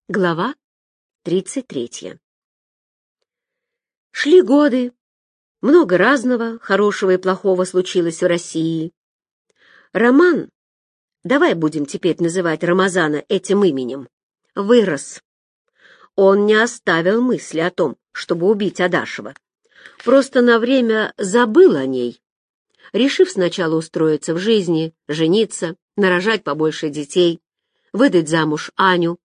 Глава 33. Шли годы. Много разного, хорошего и плохого случилось в России. Роман, давай будем теперь называть Рамазана этим именем, вырос. Он не оставил мысли о том, чтобы убить Адашева. Просто на время забыл о ней, решив сначала устроиться в жизни, жениться, нарожать побольше детей, выдать замуж Аню.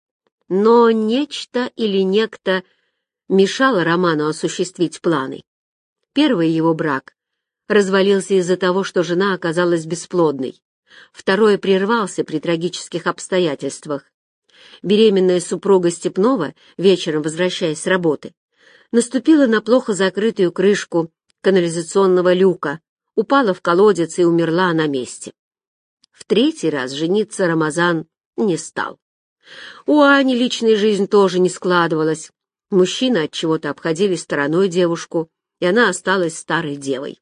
Но нечто или некто мешало Роману осуществить планы. Первый его брак развалился из-за того, что жена оказалась бесплодной. Второй прервался при трагических обстоятельствах. Беременная супруга Степнова, вечером возвращаясь с работы, наступила на плохо закрытую крышку канализационного люка, упала в колодец и умерла на месте. В третий раз жениться Рамазан не стал. У Ани личная жизнь тоже не складывалась. Мужчины отчего-то обходили стороной девушку, и она осталась старой девой.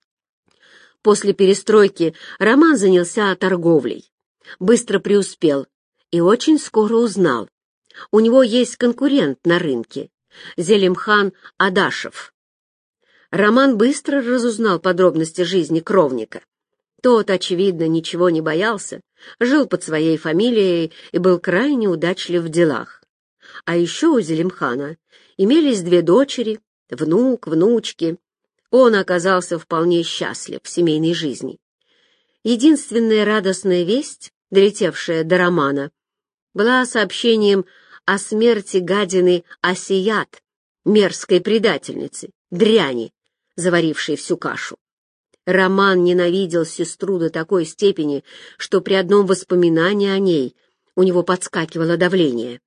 После перестройки Роман занялся торговлей. Быстро преуспел и очень скоро узнал. У него есть конкурент на рынке — Зелимхан Адашев. Роман быстро разузнал подробности жизни кровника. Тот, очевидно, ничего не боялся, жил под своей фамилией и был крайне удачлив в делах. А еще у Зелимхана имелись 2 дочери, внук, внучки. Он оказался вполне счастлив в семейной жизни. Единственная радостная весть, долетевшая до Романа, была сообщением о смерти гадины Асият, мерзкой предательницы, дряни, заварившей всю кашу. Роман ненавидел сестру до такой степени, что при одном воспоминании о ней у него подскакивало давление.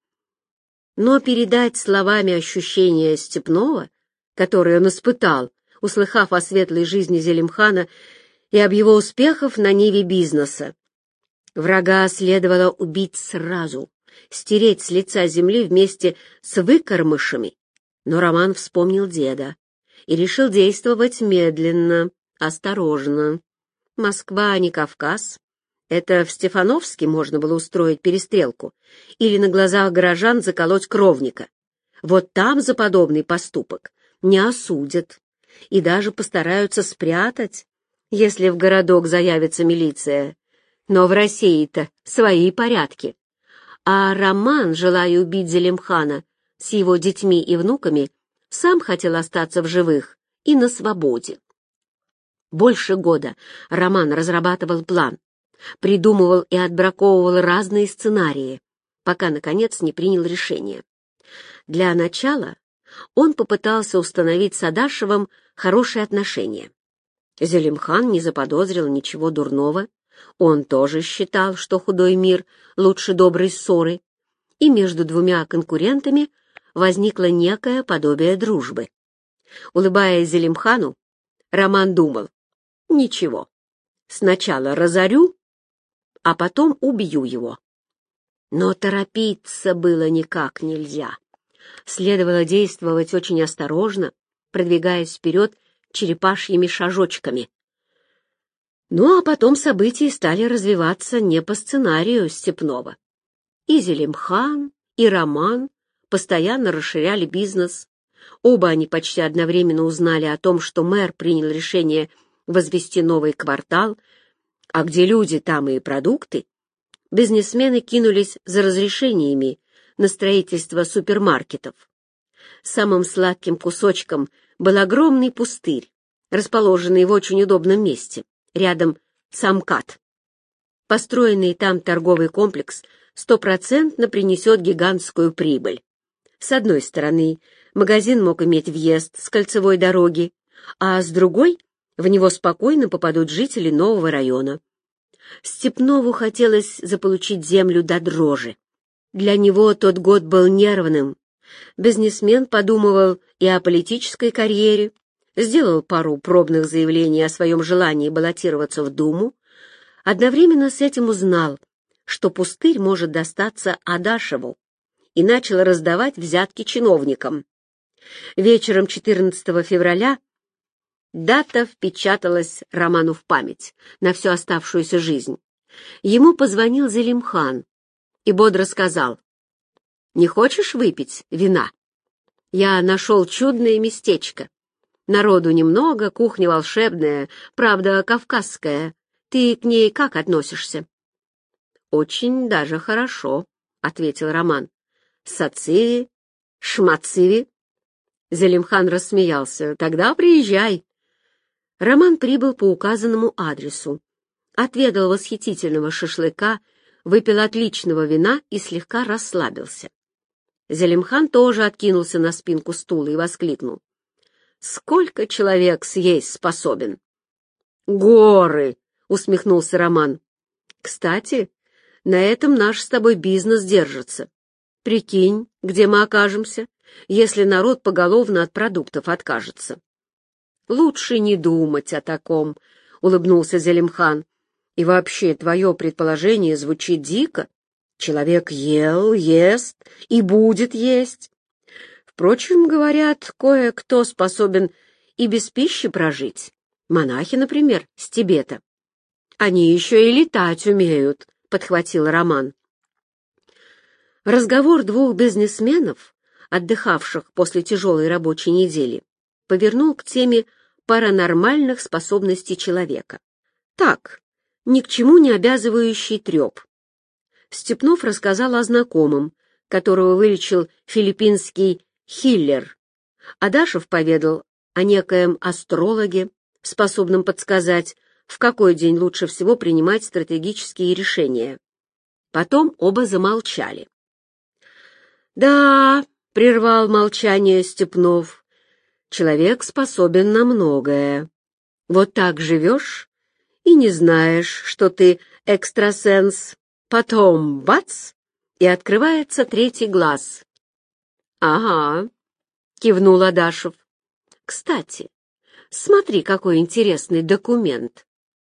Но передать словами ощущения Степнова, которые он испытал, услыхав о светлой жизни Зелимхана и об его успехах на ниве бизнеса. Врага следовало убить сразу, стереть с лица земли вместе с выкормышами. Но Роман вспомнил деда и решил действовать медленно, осторожно. Москва, а не Кавказ. Это в Стефановске можно было устроить перестрелку или на глазах горожан заколоть кровника. Вот там за подобный поступок не осудят и даже постараются спрятать, если в городок заявится милиция. Но в России-то свои порядки. А Роман, желая убить Зелимхана с его детьми и внуками, сам хотел остаться в живых и на свободе. Больше года Роман разрабатывал план, придумывал и отбраковывал разные сценарии, пока, наконец, не принял решение. Для начала он попытался установить с Адашевым хорошие отношения. Зелимхан не заподозрил ничего дурного, он тоже считал, что худой мир лучше доброй ссоры, и между 2 конкурентами возникло некое подобие дружбы. Улыбаясь Зелимхану, Роман думал: ничего, сначала разорю, а потом убью его. Но торопиться было никак нельзя. Следовало действовать очень осторожно, продвигаясь вперед черепашьими шажочками. Ну а потом события стали развиваться не по сценарию Степнова. И Зелимхан, и Роман постоянно расширяли бизнес. Оба они почти одновременно узнали о том, что мэр принял решение возвести новый квартал, а где люди, там и продукты. Бизнесмены кинулись за разрешениями на строительство супермаркетов. Самым сладким кусочком был огромный пустырь, расположенный в очень удобном месте, рядом с МКАД. Построенный там торговый комплекс 100% принесет гигантскую прибыль. С одной стороны, магазин мог иметь въезд с кольцевой дороги, а с другой в него спокойно попадут жители нового района. Степнову хотелось заполучить землю до дрожи. Для него тот год был нервным. Бизнесмен подумывал и о политической карьере, сделал пару пробных заявлений о своем желании баллотироваться в Думу, одновременно с этим узнал, что пустырь может достаться Адашеву, и начал раздавать взятки чиновникам. Вечером 14 февраля дата впечаталась Роману в память на всю оставшуюся жизнь. Ему позвонил Зелимхан и бодро сказал: Не хочешь выпить вина? Я нашел чудное местечко. Народу немного, кухня волшебная, правда, кавказская. Ты к ней как относишься?» «Очень даже хорошо», — ответил Роман. «Сациви, шмациви». Зелимхан рассмеялся. «Тогда приезжай». Роман прибыл по указанному адресу, отведал восхитительного шашлыка, выпил отличного вина и слегка расслабился. Зелимхан тоже откинулся на спинку стула и воскликнул: «Сколько человек съесть способен?» «Горы!» — усмехнулся Роман. «Кстати, на этом наш с тобой бизнес держится. Прикинь, где мы окажемся, если народ поголовно от продуктов откажется». «Лучше не думать о таком», — улыбнулся Зелимхан. «И вообще, твое предположение звучит дико. Человек ел, ест и будет есть. Впрочем, говорят, кое-кто способен и без пищи прожить. Монахи, например, с Тибета. Они еще и летать умеют», — подхватил Роман. Разговор двух бизнесменов, отдыхавших после тяжелой рабочей недели, повернул к теме паранормальных способностей человека. Так, ни к чему не обязывающий треп. Степнов рассказал о знакомом, которого вылечил филиппинский хиллер. Адашев поведал о некоем астрологе, способном подсказать, в какой день лучше всего принимать стратегические решения. Потом оба замолчали. «Да», — прервал молчание Степнов, — «человек способен на многое. Вот так живешь и не знаешь, что ты экстрасенс. Потом бац, и открывается третий глаз». «Ага», — кивнул Адашев. «Кстати, смотри, какой интересный документ».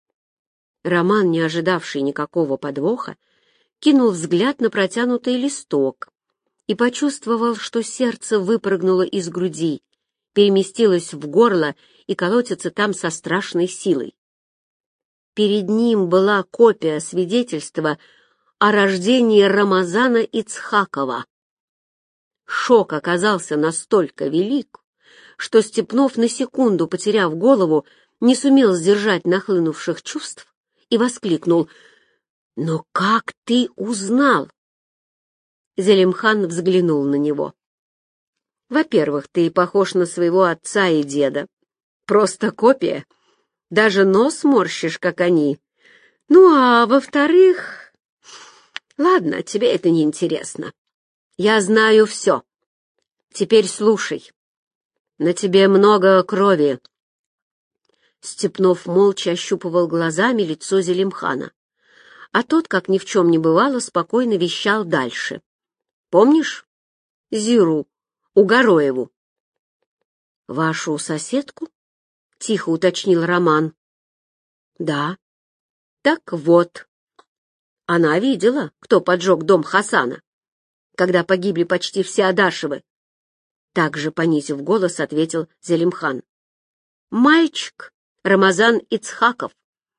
Роман, не ожидавший никакого подвоха, кинул взгляд на протянутый листок и почувствовал, что сердце выпрыгнуло из груди, переместилось в горло и колотится там со страшной силой. Перед ним была копия свидетельства о рождении Рамазана Ицхакова. Шок оказался настолько велик, что Степнов, на секунду потеряв голову, не сумел сдержать нахлынувших чувств и воскликнул: «Но как ты узнал?» Зелимхан взглянул на него. «Во-первых, ты похож на своего отца и деда. Просто копия. Даже нос морщишь, как они. Ну, а во-вторых... Ладно, тебе это не интересно. Я знаю все. Теперь слушай. На тебе много крови». Степнов молча ощупывал глазами лицо Зелимхана, а тот, как ни в чем не бывало, спокойно вещал дальше. «Помнишь Зиру Угороеву?» «Вашу соседку?» — тихо уточнил Роман. «Да». «Так вот, она видела, кто поджег дом Хасана, когда погибли почти все Адашевы». Также, понизив голос, ответил Зелимхан. «Мальчик Рамазан Ицхаков.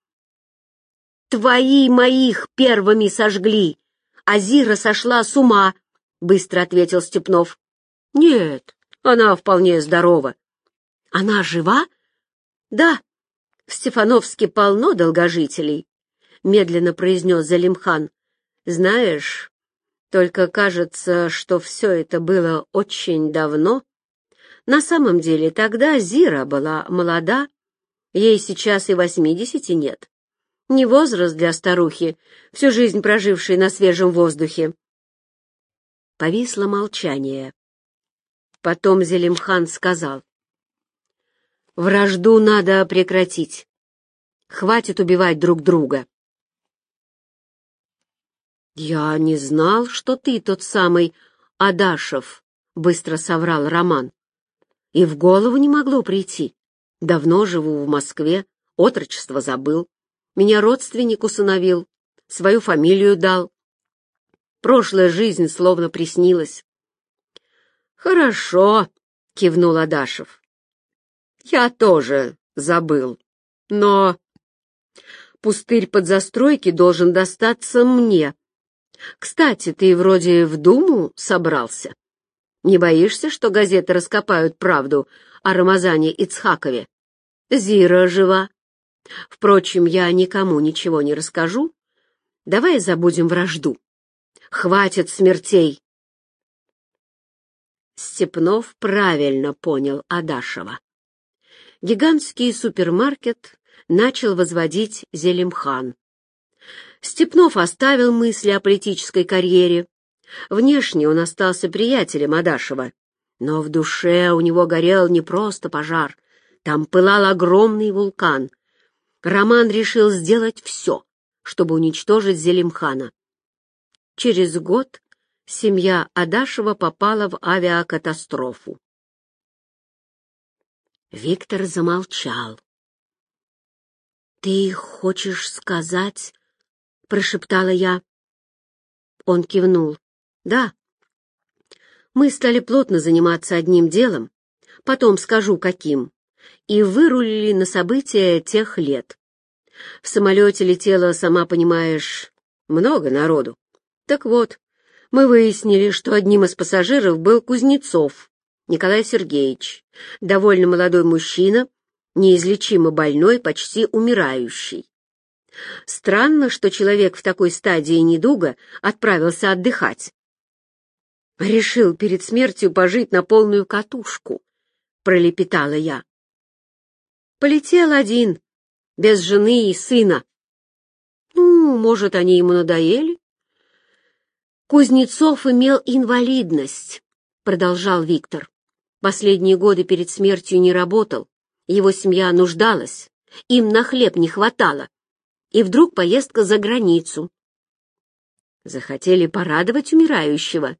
Твои моих первыми сожгли, а Зира сошла с ума», — быстро ответил Степнов. «Нет, она вполне здорова». «Она жива?» «Да, в Стефановске полно долгожителей», — медленно произнес Залимхан. «Знаешь, только кажется, что все это было очень давно. На самом деле тогда Зира была молода, ей сейчас и 80 нет. Не возраст для старухи, всю жизнь прожившей на свежем воздухе». Повисло молчание. Потом Зелимхан сказал: «Вражду надо прекратить. Хватит убивать друг друга». «Я не знал, что ты тот самый Адашев», — быстро соврал Роман. «И в голову не могло прийти. Давно живу в Москве, отрочество забыл. Меня родственник усыновил, свою фамилию дал. Прошлая жизнь словно приснилась». «Хорошо», — кивнул Адашев. «Я тоже забыл, но пустырь под застройки должен достаться мне. Кстати, ты вроде в Думу собрался. Не боишься, что газеты раскопают правду о Рамазане Ицхакове? Зира жива. Впрочем, я никому ничего не расскажу. Давай забудем вражду. Хватит смертей. Степнов правильно понял Адашева. Гигантский супермаркет начал возводить Зелимхан. Степнов оставил мысли о политической карьере. Внешне он остался приятелем Адашева, но в душе у него горел не просто пожар. Там пылал огромный вулкан. Роман решил сделать все, чтобы уничтожить Зелимхана. Через год семья Адашева попала в авиакатастрофу. Виктор замолчал. «Ты хочешь сказать...» — прошептала я. Он кивнул. «Да. Мы стали плотно заниматься одним делом, потом скажу, каким, и вырулили на события тех лет. В самолете летело, сама понимаешь, много народу. Так вот, мы выяснили, что одним из пассажиров был Кузнецов Николай Сергеевич, довольно молодой мужчина, неизлечимо больной, почти умирающий. Странно, что человек в такой стадии недуга отправился отдыхать. «Решил перед смертью пожить на полную катушку», — пролепетала я. «Полетел один, без жены и сына. Ну, может, они ему надоели?» «Кузнецов имел инвалидность», — продолжал Виктор. «Последние годы перед смертью не работал, его семья нуждалась, им на хлеб не хватало. И вдруг поездка за границу. Захотели порадовать умирающего.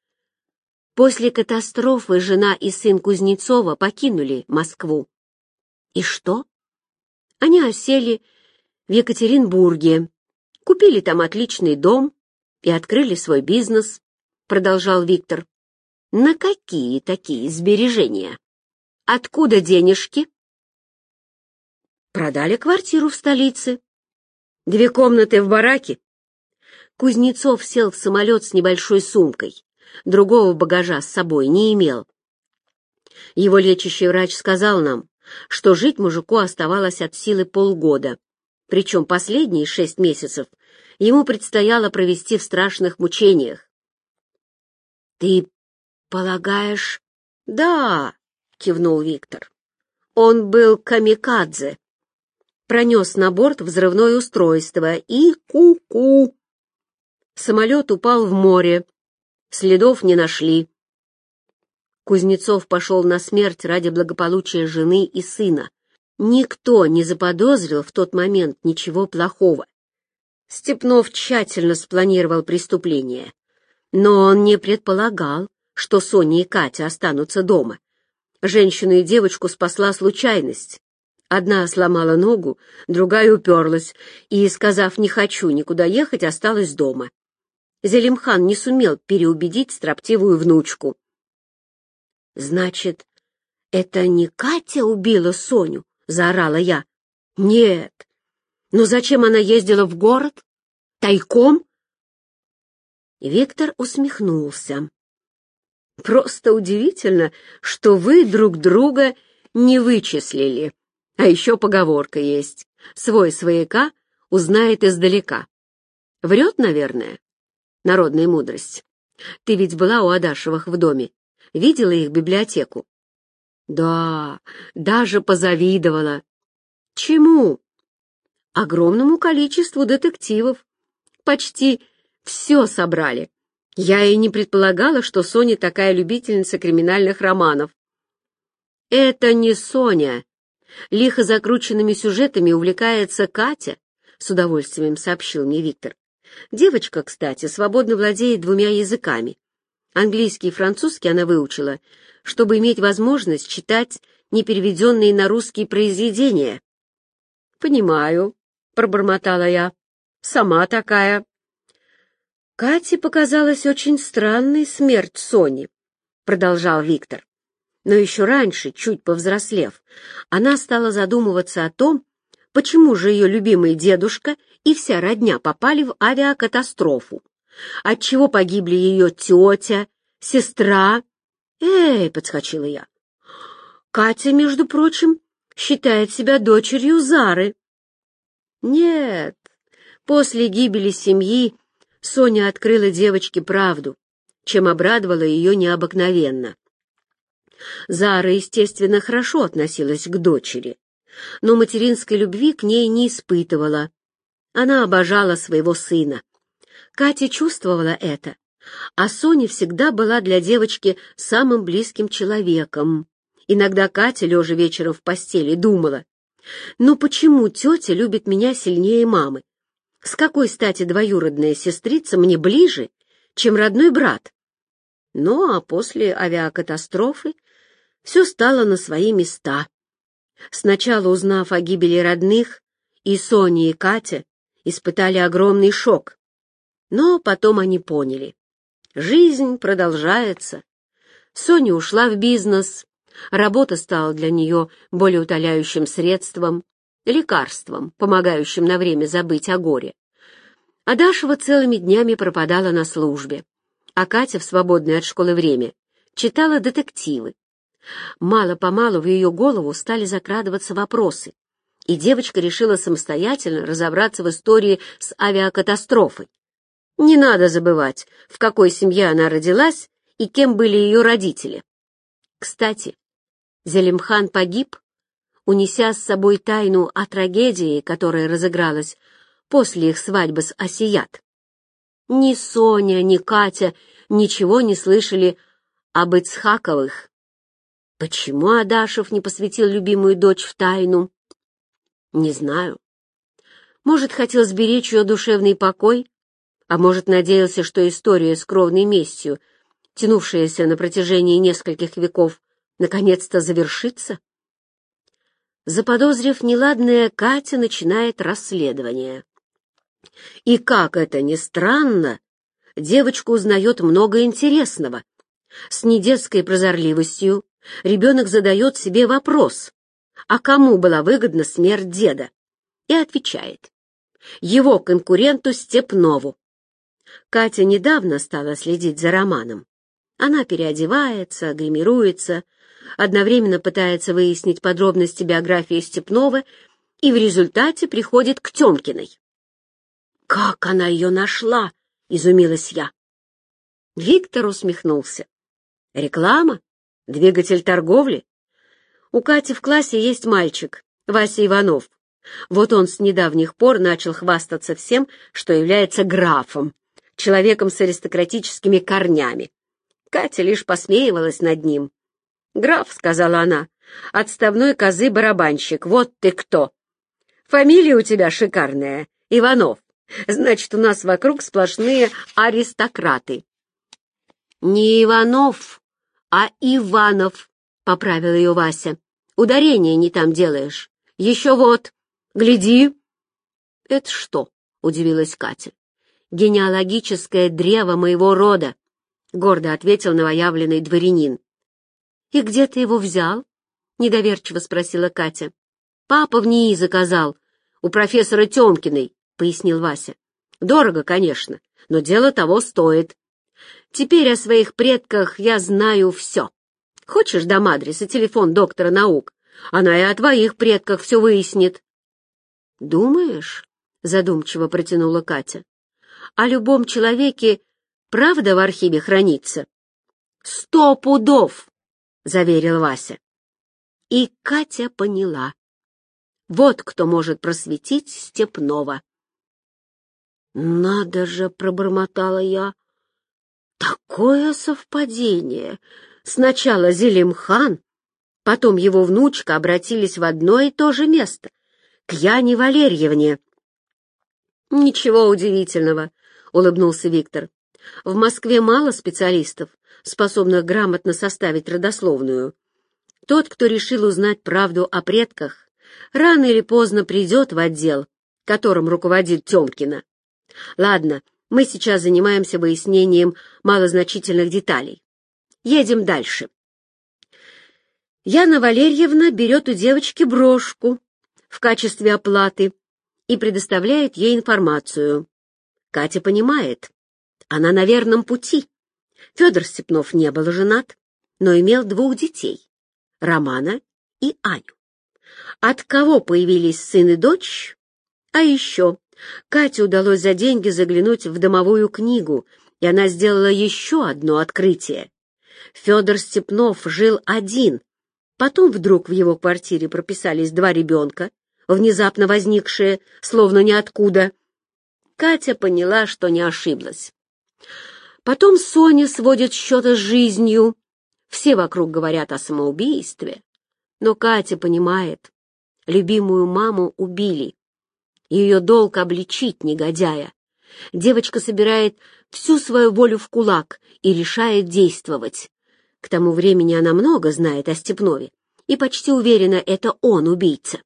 После катастрофы жена и сын Кузнецова покинули Москву. И что? Они осели в Екатеринбурге, купили там отличный дом и открыли свой бизнес, продолжал Виктор. На какие такие сбережения? Откуда денежки? Продали квартиру в столице. 2 комнаты в бараке. Кузнецов сел в самолет с небольшой сумкой. Другого багажа с собой не имел. Его лечащий врач сказал нам, что жить мужику оставалось от силы полгода. Причем последние 6 месяцев ему предстояло провести в страшных мучениях. «Ты полагаешь...» «Да», — кивнул Виктор. «Он был камикадзе. Пронес на борт взрывное устройство и ку-ку. Самолет упал в море. Следов не нашли. Кузнецов пошел на смерть ради благополучия жены и сына. Никто не заподозрил в тот момент ничего плохого. Степнов тщательно спланировал преступление, но он не предполагал, что Соня и Катя останутся дома. Женщину и девочку спасла случайность. Одна сломала ногу, другая уперлась и, сказав «не хочу никуда ехать», осталась дома. Зелимхан не сумел переубедить строптивую внучку. «Значит, это не Катя убила Соню?» — заорала я. «Нет. Но зачем она ездила в город? Тайком?» Виктор усмехнулся. «Просто удивительно, что вы друг друга не вычислили. А еще поговорка есть. Свой свояка узнает издалека. Врет, наверное? Народная мудрость. Ты ведь была у Адашевых в доме. Видела их библиотеку? Да, даже позавидовала. Чему? Огромному количеству детективов. Почти все собрали. Я и не предполагала, что Соня такая любительница криминальных романов. Это не Соня. Лихо закрученными сюжетами увлекается Катя, с удовольствием сообщил мне Виктор. Девочка, кстати, свободно владеет 2 языками. Английский и французский она выучила, чтобы иметь возможность читать непереведенные на русский произведения. «Понимаю», — пробормотала я. «Сама такая». «Кате показалась очень странной смерть Сони», — продолжал Виктор. Но еще раньше, чуть повзрослев, она стала задумываться о том, почему же ее любимый дедушка и вся родня попали в авиакатастрофу. Отчего погибли ее тетя, сестра? «Эй!» — подскочила я. «Катя, между прочим, считает себя дочерью Зары». Нет, после гибели семьи Соня открыла девочке правду, чем обрадовала ее необыкновенно. Зара, естественно, хорошо относилась к дочери, но материнской любви к ней не испытывала. Она обожала своего сына. Катя чувствовала это, а Соня всегда была для девочки самым близким человеком. Иногда Катя, лежа вечером в постели, думала: «Ну почему тетя любит меня сильнее мамы? С какой стати двоюродная сестрица мне ближе, чем родной брат?» Ну, а после авиакатастрофы все стало на свои места. Сначала, узнав о гибели родных, и Соня, и Катя испытали огромный шок. Но потом они поняли: жизнь продолжается. Соня ушла в бизнес, работа стала для нее более утоляющим средством, лекарством, помогающим на время забыть о горе. А Дашева целыми днями пропадала на службе, а Катя в свободное от школы время читала детективы. Мало-помалу в ее голову стали закрадываться вопросы, и девочка решила самостоятельно разобраться в истории с авиакатастрофой. Не надо забывать, в какой семье она родилась и кем были ее родители. Кстати, Зелимхан погиб, унеся с собой тайну о трагедии, которая разыгралась после их свадьбы с Асият. Ни Соня, ни Катя ничего не слышали об Ицхаковых. Почему Адашев не посвятил любимую дочь в тайну? Не знаю. Может, хотел сберечь ее душевный покой, а может, надеялся, что история с кровной местью, тянувшаяся на протяжении нескольких веков, наконец-то завершится? Заподозрив неладное, Катя начинает расследование. И, как это ни странно, девочка узнает много интересного. С недетской прозорливостью ребенок задает себе вопрос: а кому была выгодна смерть деда? И отвечает: его конкуренту Степнову. Катя недавно стала следить за Романом. Она переодевается, гримируется, одновременно пытается выяснить подробности биографии Степнова и в результате приходит к Тёмкиной. «Как она ее нашла?» — изумилась я. Виктор усмехнулся. «Реклама? Двигатель торговли? У Кати в классе есть мальчик, Вася Иванов. Вот он с недавних пор начал хвастаться всем, что является графом, человеком с аристократическими корнями. Катя лишь посмеивалась над ним. «Граф», — сказала она, — «отставной козы-барабанщик, вот ты кто! Фамилия у тебя шикарная, Иванов. Значит, у нас вокруг сплошные аристократы». «Не Иванов, а Иванов», — поправил ее Вася. «Ударение не там делаешь. Еще вот, гляди». «Это что?» — удивилась Катя. «Генеалогическое древо моего рода», — гордо ответил новоявленный дворянин. «И где ты его взял?» — недоверчиво спросила Катя. «Папа в НИИ заказал, у профессора Тёмкиной», — пояснил Вася. «Дорого, конечно, но дело того стоит. Теперь о своих предках я знаю все. Хочешь дам адрес и телефон доктора наук? Она и о твоих предках все выяснит». «Думаешь?» — задумчиво протянула Катя. «О любом человеке правда в архиве хранится?» «100 пудов!» — заверил Вася. И Катя поняла. Вот кто может просветить Степнова. «Надо же!» — пробормотала я. «Такое совпадение! Сначала Зелимхан, потом его внучка обратились в одно и то же место, к Яне Валерьевне». «Ничего удивительного», — улыбнулся Виктор. «В Москве мало специалистов, способных грамотно составить родословную. Тот, кто решил узнать правду о предках, рано или поздно придет в отдел, которым руководит Тёмкина. Ладно, мы сейчас занимаемся выяснением малозначительных деталей. Едем дальше». Яна Валерьевна берет у девочки брошку в качестве оплаты и предоставляет ей информацию. Катя понимает, Она на верном пути. Федор Степнов не был женат, но имел 2 детей — Романа и Аню. От кого появились сын и дочь? А еще Кате удалось за деньги заглянуть в домовую книгу, и она сделала еще одно открытие. Федор Степнов жил один, потом вдруг в его квартире прописались 2 ребенка, внезапно возникшие, словно ниоткуда. Катя поняла, что не ошиблась. Потом Соня сводит счеты с жизнью. Все вокруг говорят о самоубийстве, но Катя понимает, любимую маму убили. Ее долг обличить негодяя. Девочка собирает всю свою волю в кулак и решает действовать. К тому времени она много знает о Степнове и почти уверена, это он убийца.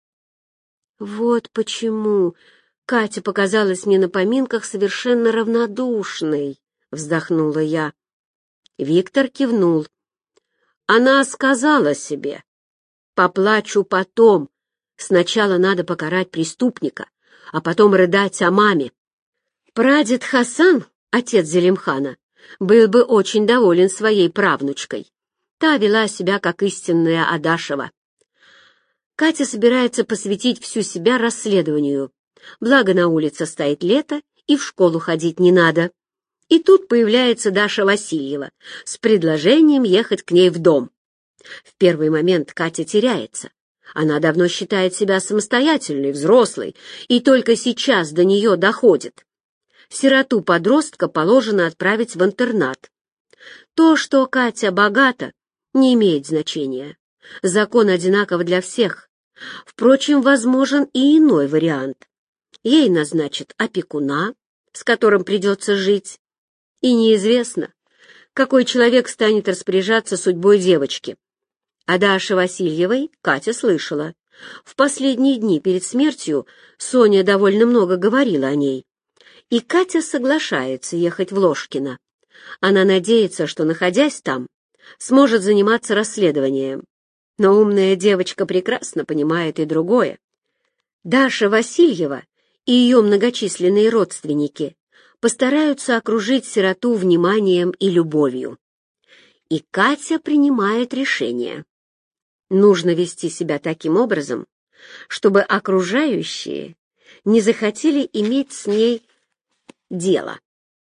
Вот почему Катя показалась мне на поминках совершенно равнодушной, вздохнула я. Виктор кивнул. Она сказала себе: поплачу потом. Сначала надо покарать преступника, а потом рыдать о маме. Прадед Хасан, отец Зелимхана, был бы очень доволен своей правнучкой. Та вела себя как истинная Адашева. Катя собирается посвятить всю себя расследованию. Благо на улице стоит лето, и в школу ходить не надо. И тут появляется Даша Васильева с предложением ехать к ней в дом. В первый момент Катя теряется. Она давно считает себя самостоятельной, взрослой, и только сейчас до нее доходит. Сироту-подростка положено отправить в интернат. То, что Катя богата, не имеет значения. Закон одинаков для всех. Впрочем, возможен и иной вариант. Ей назначат опекуна, с которым придется жить. И неизвестно, какой человек станет распоряжаться судьбой девочки. О Даше Васильевой Катя слышала. В последние дни перед смертью Соня довольно много говорила о ней. И Катя соглашается ехать в Ложкино. Она надеется, что, находясь там, сможет заниматься расследованием. Но умная девочка прекрасно понимает и другое. Даша Васильева и ее многочисленные родственники постараются окружить сироту вниманием и любовью. И Катя принимает решение. Нужно вести себя таким образом, чтобы окружающие не захотели иметь с ней дело.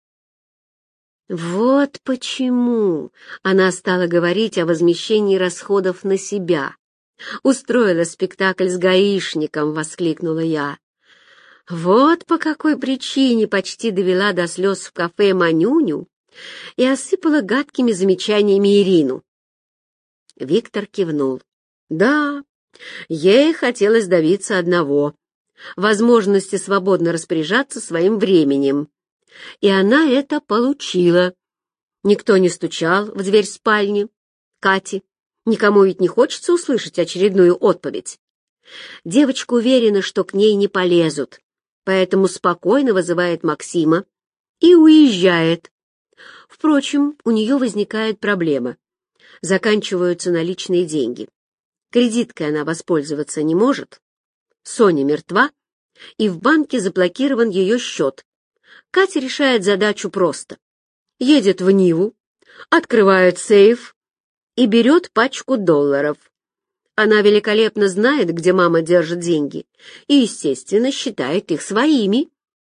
Вот почему она стала говорить о возмещении расходов на себя. «Устроила спектакль с гаишником», — воскликнула я. Вот по какой причине почти довела до слез в кафе Манюню и осыпала гадкими замечаниями Ирину. Виктор кивнул. Да, ей хотелось добиться одного — возможности свободно распоряжаться своим временем. И она это получила. Никто не стучал в дверь спальни Кати. Никому ведь не хочется услышать очередную отповедь. Девочка уверена, что к ней не полезут, поэтому спокойно вызывает Максима и уезжает. Впрочем, у нее возникает проблема. Заканчиваются наличные деньги. Кредиткой она воспользоваться не может. Соня мертва, и в банке заблокирован ее счет. Катя решает задачу просто. Едет в Ниву, открывает сейф и берет пачку долларов. Она великолепно знает, где мама держит деньги, и, естественно, считает их своими.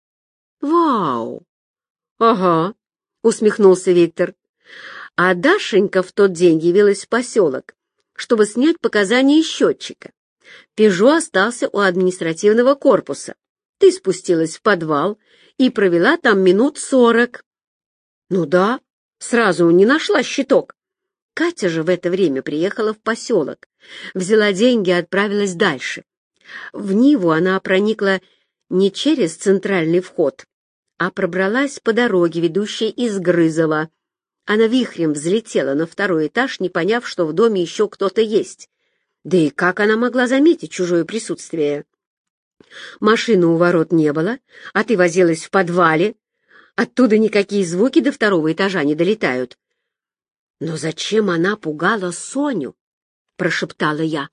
«Вау!» «Ага», — усмехнулся Виктор. А Дашенька в тот день явилась в поселок, чтобы снять показания счетчика. «Пежо» остался у административного корпуса. Ты спустилась в подвал и провела там минут 40. Ну да, сразу не нашла щиток. Катя же в это время приехала в поселок, взяла деньги и отправилась дальше. В Ниву она проникла не через центральный вход, а пробралась по дороге, ведущей из Грызова. Она вихрем взлетела на 2-й этаж, не поняв, что в доме еще кто-то есть. Да и как она могла заметить чужое присутствие? Машины у ворот не было, а ты возилась в подвале. Оттуда никакие звуки до 2-го этажа не долетают. «Но зачем она пугала Соню?» — прошептала я.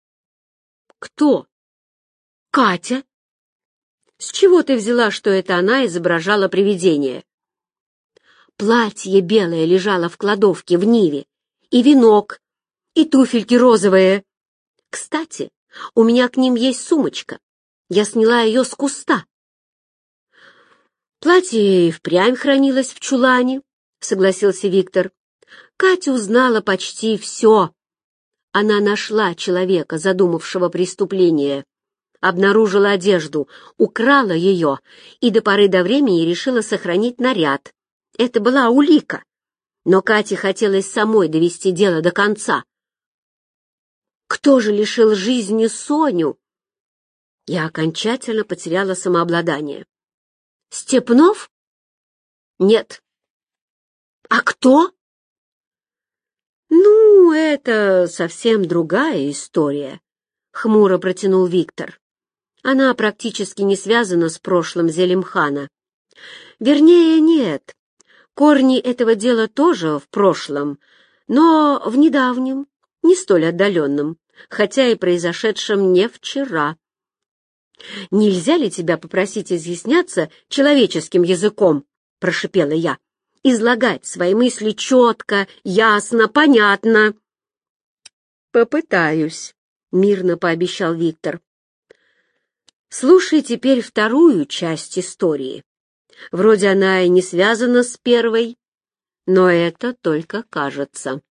«Кто?» «Катя». «С чего ты взяла, что это она изображала привидение?» Платье белое лежало в кладовке в Ниве, и венок, и туфельки розовые. Кстати, у меня к ним есть сумочка. Я сняла ее с куста. Платье и впрямь хранилось в чулане, согласился Виктор. Катя узнала почти все. Она нашла человека, задумавшего преступление, обнаружила одежду, украла ее и до поры до времени решила сохранить наряд. Это была улика, но Кате хотелось самой довести дело до конца. Кто же лишил жизни Соню? Я окончательно потеряла самообладание. Степнов? Нет. А кто? Ну, это совсем другая история, хмуро протянул Виктор. Она практически не связана с прошлым Зелимхана. Вернее, нет. Корни этого дела тоже в прошлом, но в недавнем, не столь отдаленном, хотя и произошедшем не вчера. «Нельзя ли тебя попросить изъясняться человеческим языком?» — прошипела я. «Излагать свои мысли четко, ясно, понятно». «Попытаюсь», — мирно пообещал Виктор. «Слушай теперь вторую часть истории. Вроде она и не связана с первой, но это только кажется».